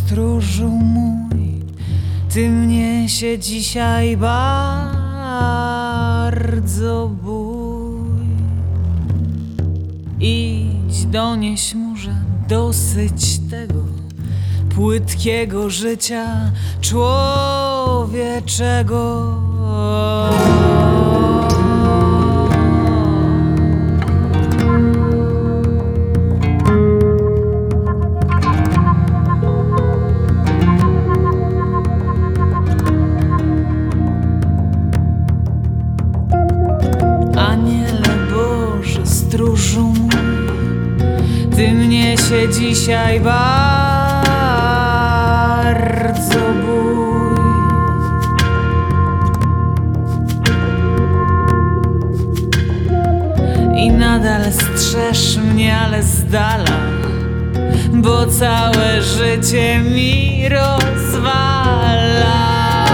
stróżu mój, ty mnie się dzisiaj bardzo bój. Idź, donieś mu, że dosyć tego płytkiego życia człowieczego. Aniele Boży, stróżu mój, ty mnie się dzisiaj bardzo bój. I nadal strzeż mnie, ale z dala, bo całe życie mi rozwala.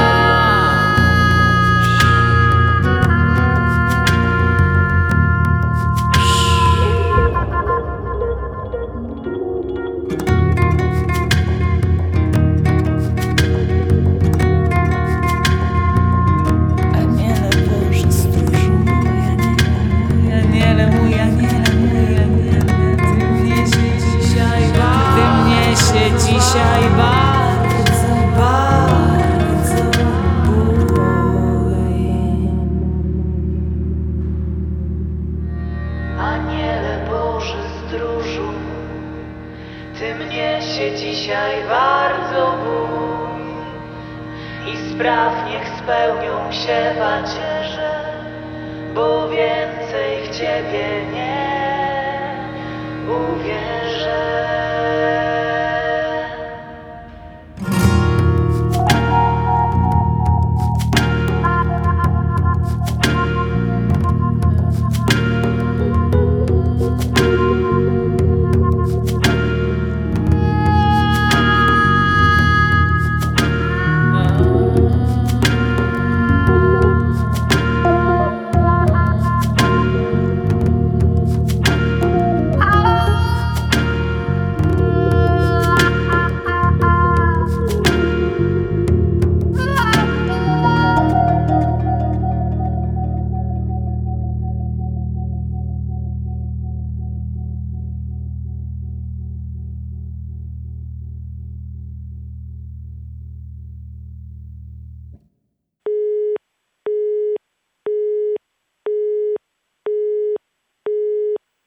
Dzisiaj bardzo, bardzo bój. Aniele Boży, stróżu, ty mnie się dzisiaj bardzo bój i spraw, niech spełnią się pacierze, bo więcej w ciebie nie